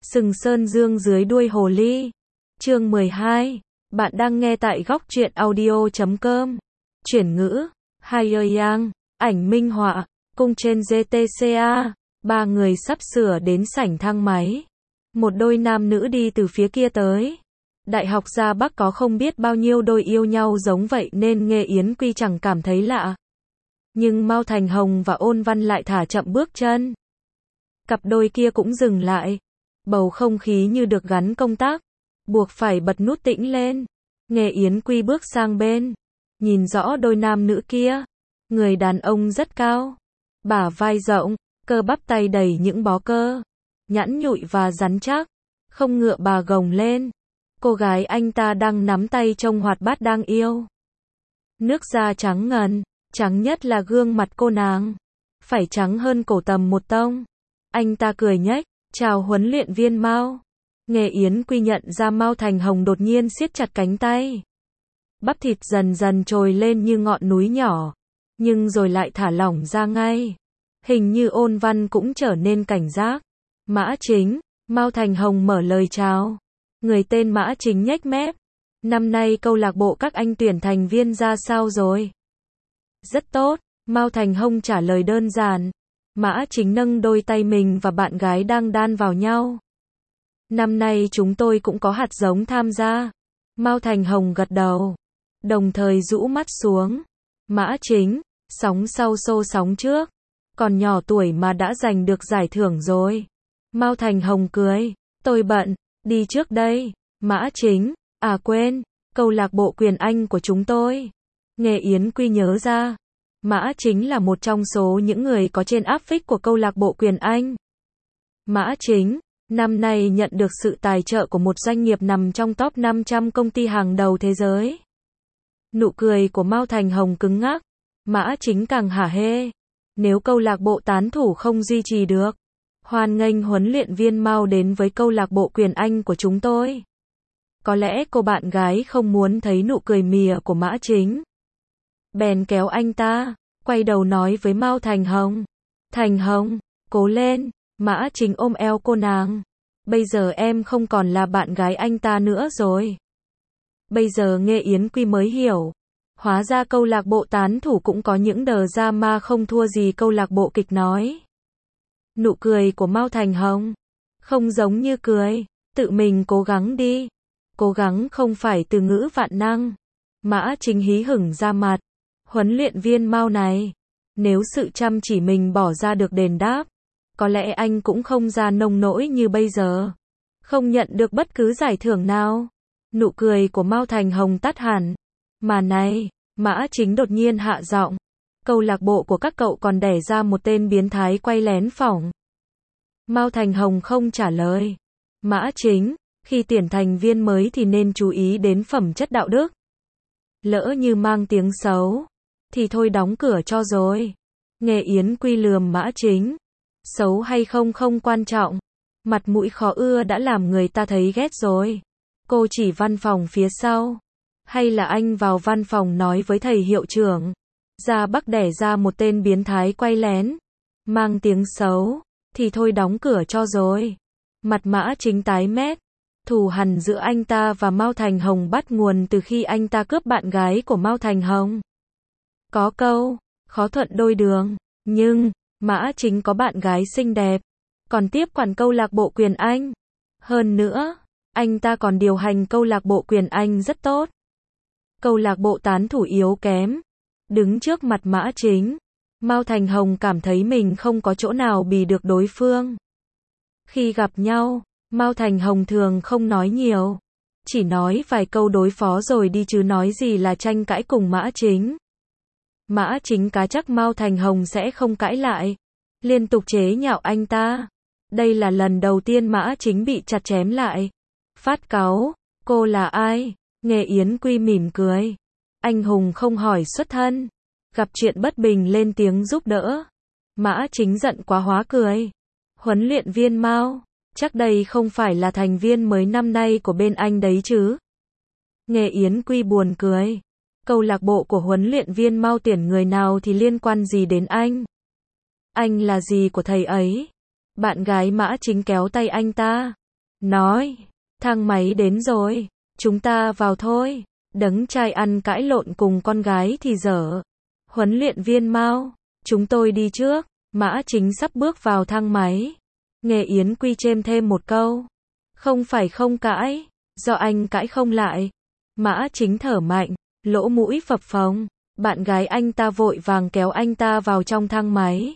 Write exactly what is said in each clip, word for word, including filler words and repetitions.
Sừng Sơn Dương dưới đuôi hồ ly. Chương mười hai. Bạn đang nghe tại góc truyện audio chấm com. Chuyển ngữ. Haiyang. Ảnh minh họa. Cung trên giê tê xê a. Ba người sắp sửa đến sảnh thang máy. Một đôi nam nữ đi từ phía kia tới. Đại học Gia Bắc có không biết bao nhiêu đôi yêu nhau giống vậy nên Nghê Yến Quy chẳng cảm thấy lạ. Nhưng Mao Thành Hồng và Ôn Văn lại thả chậm bước chân. Cặp đôi kia cũng dừng lại. Bầu không khí như được gắn công tắc, buộc phải bật nút tĩnh lên. Nghê Yến Quy bước sang bên, nhìn rõ đôi nam nữ kia. Người đàn ông rất cao, bả vai rộng, cơ bắp tay đầy những bó cơ, nhẵn nhụi và rắn chắc, không ngựa bà gồng lên. Cô gái anh ta đang nắm tay trông hoạt bát đang yêu. Nước da trắng ngần, trắng nhất là gương mặt cô nàng, phải trắng hơn cổ tầm một tông. Anh ta cười nhếch, chào huấn luyện viên Mao. Nghê Yến Quy nhận ra Mao Thành Hồng đột nhiên siết chặt cánh tay. Bắp thịt dần dần trồi lên như ngọn núi nhỏ, nhưng rồi lại thả lỏng ra ngay. Hình như Ôn Văn cũng trở nên cảnh giác. Mã Chính, Mao Thành Hồng mở lời chào. Người tên Mã Chính nhếch mép. Năm nay câu lạc bộ các anh tuyển thành viên ra sao rồi? Rất tốt, Mao Thành Hồng trả lời đơn giản. Mã Chính nâng đôi tay mình và bạn gái đang đan vào nhau. Năm nay chúng tôi cũng có hạt giống tham gia. Mao Thành Hồng gật đầu, đồng thời rũ mắt xuống. Mã Chính, sóng sau xô sóng trước. Còn nhỏ tuổi mà đã giành được giải thưởng rồi. Mao Thành Hồng cười, tôi bận, đi trước đây. Mã Chính, à quên, câu lạc bộ Quyền Anh của chúng tôi. Nghê Yến Quy nhớ ra. Mã Chính là một trong số những người có trên áp phích của câu lạc bộ Quyền Anh. Mã Chính, năm nay nhận được sự tài trợ của một doanh nghiệp nằm trong top năm trăm công ty hàng đầu thế giới. Nụ cười của Mao Thành Hồng cứng ngắc. Mã Chính càng hả hê. Nếu câu lạc bộ tán thủ không duy trì được, hoan nghênh huấn luyện viên Mao đến với câu lạc bộ Quyền Anh của chúng tôi. Có lẽ cô bạn gái không muốn thấy nụ cười mỉa của Mã Chính. Bèn kéo anh ta, quay đầu nói với Mao Thành Hồng. Thành Hồng, cố lên. Mã Chính ôm eo cô nàng. Bây giờ em không còn là bạn gái anh ta nữa rồi. Bây giờ Nghê Yến Quy mới hiểu. Hóa ra câu lạc bộ tán thủ cũng có những đờ ra ma không thua gì câu lạc bộ kịch nói. Nụ cười của Mao Thành Hồng không giống như cười. Tự mình cố gắng đi. Cố gắng không phải từ ngữ vạn năng. Mã Chính hí hửng ra mặt. Huấn luyện viên Mao này, nếu sự chăm chỉ mình bỏ ra được đền đáp, có lẽ anh cũng không ra nông nỗi như bây giờ. Không nhận được bất cứ giải thưởng nào. Nụ cười của Mao Thành Hồng tắt hẳn. Mà này, Mã Chính đột nhiên hạ giọng. Câu lạc bộ của các cậu còn đẻ ra một tên biến thái quay lén phỏng. Mao Thành Hồng không trả lời. Mã Chính, khi tuyển thành viên mới thì nên chú ý đến phẩm chất đạo đức. Lỡ như mang tiếng xấu, thì thôi đóng cửa cho rồi. Nghê Yến Quy lườm Mã Chính. Xấu hay không không quan trọng. Mặt mũi khó ưa đã làm người ta thấy ghét rồi. Cô chỉ văn phòng phía sau. Hay là anh vào văn phòng nói với thầy hiệu trưởng. Gia Bắc đẻ ra một tên biến thái quay lén. Mang tiếng xấu. Thì thôi đóng cửa cho rồi. Mặt Mã Chính tái mét. Thù hằn giữa anh ta và Mao Thành Hồng bắt nguồn từ khi anh ta cướp bạn gái của Mao Thành Hồng. Có câu, khó thuận đôi đường. Nhưng, Mã Chính có bạn gái xinh đẹp. Còn tiếp quản câu lạc bộ Quyền Anh. Hơn nữa, anh ta còn điều hành câu lạc bộ Quyền Anh rất tốt. Câu lạc bộ tán thủ yếu kém. Đứng trước mặt Mã Chính, Mao Thành Hồng cảm thấy mình không có chỗ nào bì được đối phương. Khi gặp nhau, Mao Thành Hồng thường không nói nhiều. Chỉ nói vài câu đối phó rồi đi chứ nói gì là tranh cãi cùng Mã Chính. Mã Chính cá chắc Mao Thành Hồng sẽ không cãi lại. Liên tục chế nhạo anh ta. Đây là lần đầu tiên Mã Chính bị chặt chém lại. Phát cáu, cô là ai? Nghê Yến Quy mỉm cười. Anh hùng không hỏi xuất thân. Gặp chuyện bất bình lên tiếng giúp đỡ. Mã Chính giận quá hóa cười. Huấn luyện viên Mao, chắc đây không phải là thành viên mới năm nay của bên anh đấy chứ? Nghê Yến Quy buồn cười. Câu lạc bộ của huấn luyện viên Mao tuyển người nào thì liên quan gì đến anh? Anh là gì của thầy ấy? Bạn gái Mã Chính kéo tay anh ta. nói, thang máy đến rồi, chúng ta vào thôi. Đấng trai ăn cãi lộn cùng con gái thì dở. Huấn luyện viên Mao, chúng tôi đi trước. Mã Chính sắp bước vào thang máy. Nghe Yến Quy chêm thêm một câu. Không phải không cãi, do anh cãi không lại. Mã Chính thở mạnh, lỗ mũi phập phồng. Bạn gái anh ta vội vàng kéo anh ta vào trong thang máy.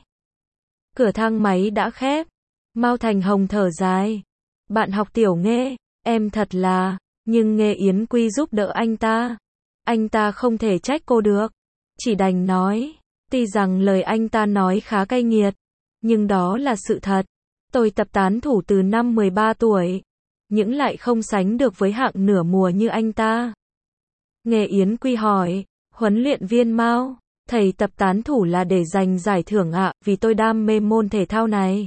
Cửa thang máy đã khép. Mao Thành Hồng thở dài. Bạn học Tiểu Nghe, em thật là... Nhưng Nghe Yến Quy giúp đỡ anh ta. Anh ta không thể trách cô được. Chỉ đành nói. Tuy rằng lời anh ta nói khá cay nghiệt. Nhưng đó là sự thật. Tôi tập tán thủ từ năm mười ba tuổi. Nhưng lại không sánh được với hạng nửa mùa như anh ta. Nghe Yến Quy hỏi. Huấn luyện viên Mao, thầy tập tán thủ là để giành giải thưởng ạ, vì tôi đam mê môn thể thao này.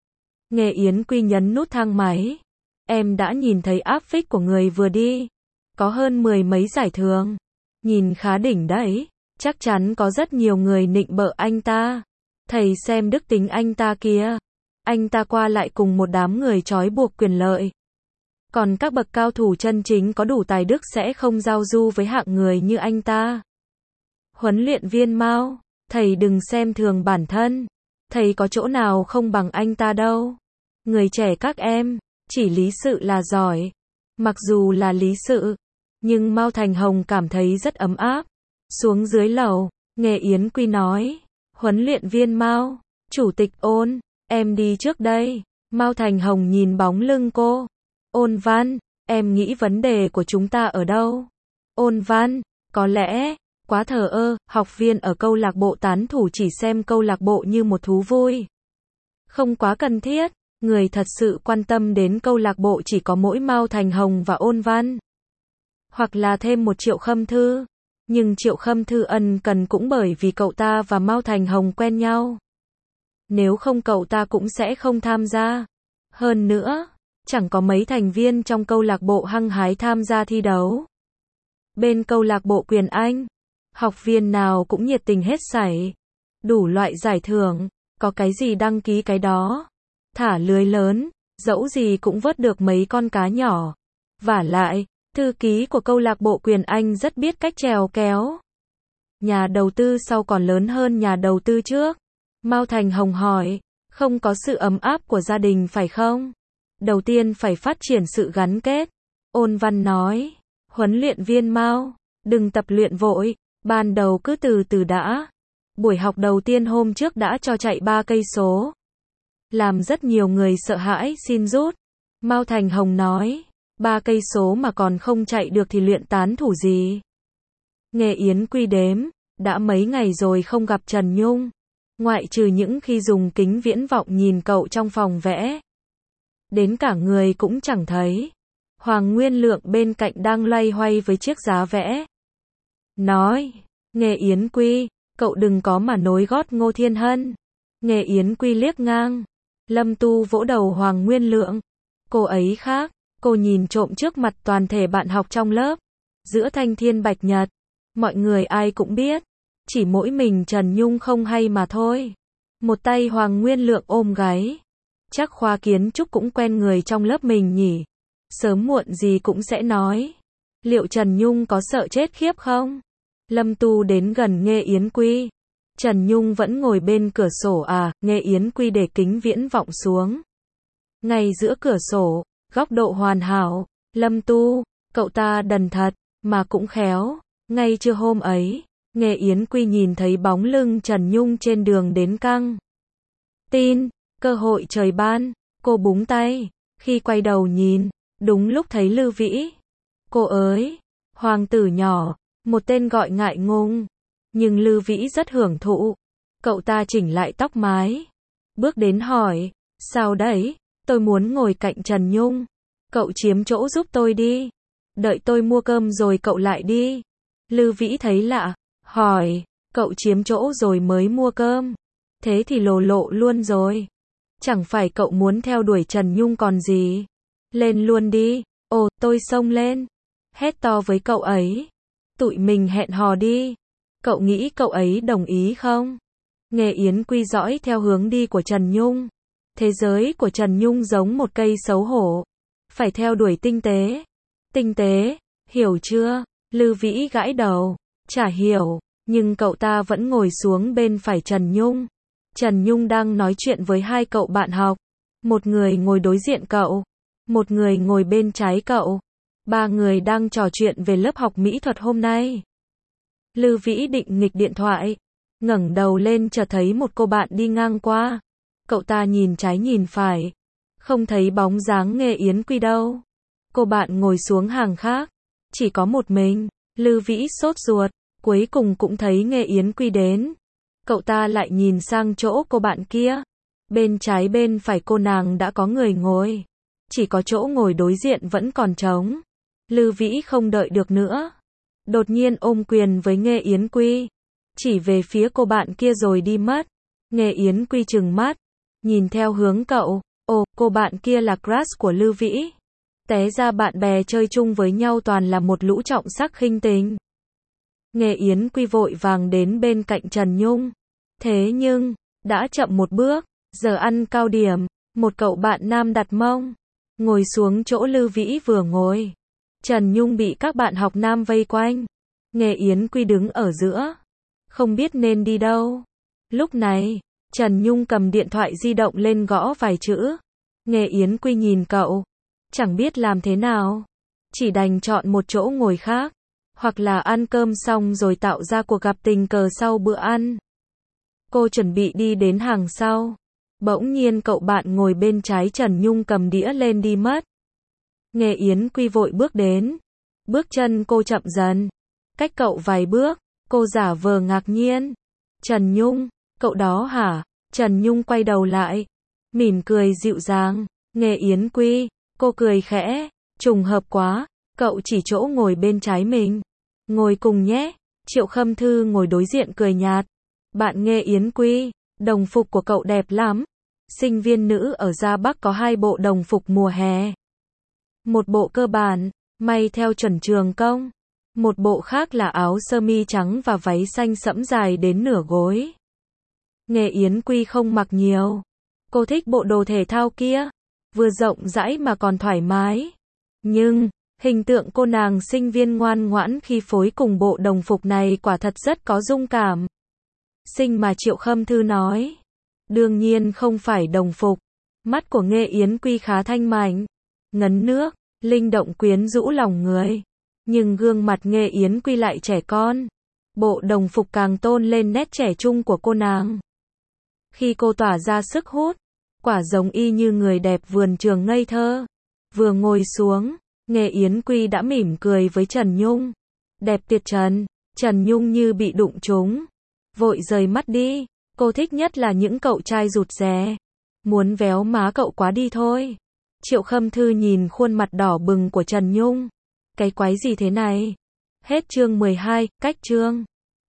Nghe Yến Quy nhấn nút thang máy. Em đã nhìn thấy áp phích của người vừa đi. Có hơn mười mấy giải thưởng. Nhìn khá đỉnh đấy. Chắc chắn có rất nhiều người nịnh bợ anh ta. Thầy xem đức tính anh ta kìa. Anh ta qua lại cùng một đám người trói buộc quyền lợi. Còn các bậc cao thủ chân chính có đủ tài đức sẽ không giao du với hạng người như anh ta. Huấn luyện viên Mao, thầy đừng xem thường bản thân. Thầy có chỗ nào không bằng anh ta đâu. Người trẻ các em, chỉ lý sự là giỏi. Mặc dù là lý sự, nhưng Mao Thành Hồng cảm thấy rất ấm áp. Xuống dưới lầu, Nghe Yến Quy nói. Huấn luyện viên Mao, chủ tịch Ôn, em đi trước đây. Mao Thành Hồng nhìn bóng lưng cô. Ôn Văn, em nghĩ vấn đề của chúng ta ở đâu? Ôn Văn, có lẽ... Quá thờ ơ, học viên ở câu lạc bộ tán thủ chỉ xem câu lạc bộ như một thú vui. Không quá cần thiết, người thật sự quan tâm đến câu lạc bộ chỉ có mỗi Mao Thành Hồng và Ôn Văn. Hoặc là thêm một Triệu Khâm Thư. Nhưng Triệu Khâm Thư ân cần cũng bởi vì cậu ta và Mao Thành Hồng quen nhau. Nếu không cậu ta cũng sẽ không tham gia. Hơn nữa, chẳng có mấy thành viên trong câu lạc bộ hăng hái tham gia thi đấu. Bên câu lạc bộ Quyền Anh, học viên nào cũng nhiệt tình hết sảy. Đủ loại giải thưởng, có cái gì đăng ký cái đó. Thả lưới lớn, dẫu gì cũng vớt được mấy con cá nhỏ. Vả lại, thư ký của câu lạc bộ Quyền Anh rất biết cách trèo kéo. Nhà đầu tư sau còn lớn hơn nhà đầu tư trước. Mao Thành Hồng hỏi, không có sự ấm áp của gia đình phải không? Đầu tiên phải phát triển sự gắn kết. Ôn Văn nói, huấn luyện viên Mao, đừng tập luyện vội. Ban đầu cứ từ từ đã. Buổi học đầu tiên hôm trước đã cho chạy ba cây số. Làm rất nhiều người sợ hãi xin rút. Mao Thành Hồng nói, ba cây số mà còn không chạy được thì luyện tán thủ gì? Nghe Yến Quy đếm, đã mấy ngày rồi không gặp Trần Nhung. Ngoại trừ những khi dùng kính viễn vọng nhìn cậu trong phòng vẽ. Đến cả người cũng chẳng thấy. Hoàng Nguyên Lượng bên cạnh đang loay hoay với chiếc giá vẽ. Nói, Nghe Yến Quy, cậu đừng có mà nối gót Ngô Thiên Hân. Nghe Yến Quy liếc ngang. Lâm Tu vỗ đầu Hoàng Nguyên Lượng. Cô ấy khác, cô nhìn trộm trước mặt toàn thể bạn học trong lớp. Giữa thanh thiên bạch nhật, mọi người ai cũng biết. Chỉ mỗi mình Trần Nhung không hay mà thôi. Một tay Hoàng Nguyên Lượng ôm gáy. Chắc khoa kiến trúc cũng quen người trong lớp mình nhỉ. Sớm muộn gì cũng sẽ nói. Liệu Trần Nhung có sợ chết khiếp không? Lâm Tu đến gần Nghe Yến Quy. Trần Nhung vẫn ngồi bên cửa sổ à? Nghe Yến Quy để kính viễn vọng xuống. Ngay giữa cửa sổ, góc độ hoàn hảo. Lâm Tu, cậu ta đần thật, mà cũng khéo. Ngay trưa hôm ấy, Nghe Yến Quy nhìn thấy bóng lưng Trần Nhung trên đường đến căng tin, cơ hội trời ban. Cô búng tay, khi quay đầu nhìn, đúng lúc thấy Lư Vĩ. Cô ơi, hoàng tử nhỏ, một tên gọi ngại ngùng. Nhưng Lư Vĩ rất hưởng thụ. Cậu ta chỉnh lại tóc mái. Bước đến hỏi, sao đấy? Tôi muốn ngồi cạnh Trần Nhung. Cậu chiếm chỗ giúp tôi đi. Đợi tôi mua cơm rồi cậu lại đi. Lư Vĩ thấy lạ, hỏi, cậu chiếm chỗ rồi mới mua cơm. Thế thì lồ lộ luôn rồi. Chẳng phải cậu muốn theo đuổi Trần Nhung còn gì. Lên luôn đi. Ồ, tôi xông lên. Hét to với cậu ấy. Tụi mình hẹn hò đi. Cậu nghĩ cậu ấy đồng ý không? Nghe Yến Quy dõi theo hướng đi của Trần Nhung. Thế giới của Trần Nhung giống một cây xấu hổ. phải theo đuổi tinh tế. Tinh tế, hiểu chưa? Lư Vĩ gãi đầu, chả hiểu, nhưng cậu ta vẫn ngồi xuống bên phải Trần Nhung. Trần Nhung đang nói chuyện với hai cậu bạn học. Một người ngồi đối diện cậu, một người ngồi bên trái cậu. Ba người đang trò chuyện về lớp học mỹ thuật hôm nay. Lư Vĩ định nghịch điện thoại, ngẩng đầu lên chợt thấy một cô bạn đi ngang qua. Cậu ta nhìn trái nhìn phải, không thấy bóng dáng Nghê Yến Quy đâu. Cô bạn ngồi xuống hàng khác, chỉ có một mình. Lư Vĩ sốt ruột, cuối cùng cũng thấy Nghê Yến Quy đến. Cậu ta lại nhìn sang chỗ cô bạn kia. Bên trái bên phải cô nàng đã có người ngồi, chỉ có chỗ ngồi đối diện vẫn còn trống. Lư Vĩ không đợi được nữa, đột nhiên ôm quyền với Nghê Yến Quy, chỉ về phía cô bạn kia rồi đi mất. Nghê Yến Quy trừng mắt, nhìn theo hướng cậu. Ồ, cô bạn kia là crush của Lư Vĩ. Té ra bạn bè chơi chung với nhau toàn là một lũ trọng sắc khinh tình. Nghê Yến Quy vội vàng đến bên cạnh Trần Nhung. Thế nhưng, đã chậm một bước. Giờ ăn cao điểm, một cậu bạn nam đặt mông ngồi xuống chỗ Lư Vĩ vừa ngồi. Trần Nhung bị các bạn học nam vây quanh. Nghê Yến Quy đứng ở giữa, không biết nên đi đâu. Lúc này, Trần Nhung cầm điện thoại di động lên gõ vài chữ. Nghê Yến Quy nhìn cậu, chẳng biết làm thế nào, chỉ đành chọn một chỗ ngồi khác, hoặc là ăn cơm xong rồi tạo ra cuộc gặp tình cờ sau bữa ăn. Cô chuẩn bị đi đến hàng sau. Bỗng nhiên cậu bạn ngồi bên trái Trần Nhung cầm đĩa lên đi mất. Nghê Yến Quy vội bước đến. Bước chân cô chậm dần. Cách cậu vài bước, cô giả vờ ngạc nhiên. Trần Nhung, cậu đó hả? Trần Nhung quay đầu lại, mỉm cười dịu dàng. Nghê Yến Quy, cô cười khẽ. Trùng hợp quá, cậu chỉ chỗ ngồi bên trái mình. Ngồi cùng nhé. Triệu Khâm Thư ngồi đối diện cười nhạt. Bạn Nghê Yến Quy, đồng phục của cậu đẹp lắm. Sinh viên nữ ở Gia Bắc có hai bộ đồng phục mùa hè. Một bộ cơ bản, may theo chuẩn trường công. Một bộ khác là áo sơ mi trắng và váy xanh sẫm dài đến nửa gối. Nghê Yến Quy không mặc nhiều. Cô thích bộ đồ thể thao kia. Vừa rộng rãi mà còn thoải mái. Nhưng, hình tượng cô nàng sinh viên ngoan ngoãn khi phối cùng bộ đồng phục này quả thật rất có dung cảm. Xinh mà Triệu Khâm Thư nói. Đương nhiên không phải đồng phục. Mắt của Nghê Yến Quy khá thanh mảnh, ngấn nước, linh động quyến rũ lòng người. Nhưng gương mặt Nghê Yến Quy lại trẻ con. Bộ đồng phục càng tôn lên nét trẻ trung của cô nàng. Khi cô tỏa ra sức hút, quả giống y như người đẹp vườn trường ngây thơ. Vừa ngồi xuống, Nghê Yến Quy đã mỉm cười với Trần Nhung. Đẹp tuyệt trần. Trần Nhung như bị đụng trúng, vội rời mắt đi. Cô thích nhất là những cậu trai rụt rè, muốn véo má cậu quá đi thôi. Triệu Khâm Thư nhìn khuôn mặt đỏ bừng của Trần Nhung. Cái quái gì thế này? Hết chương mười hai, cách chương.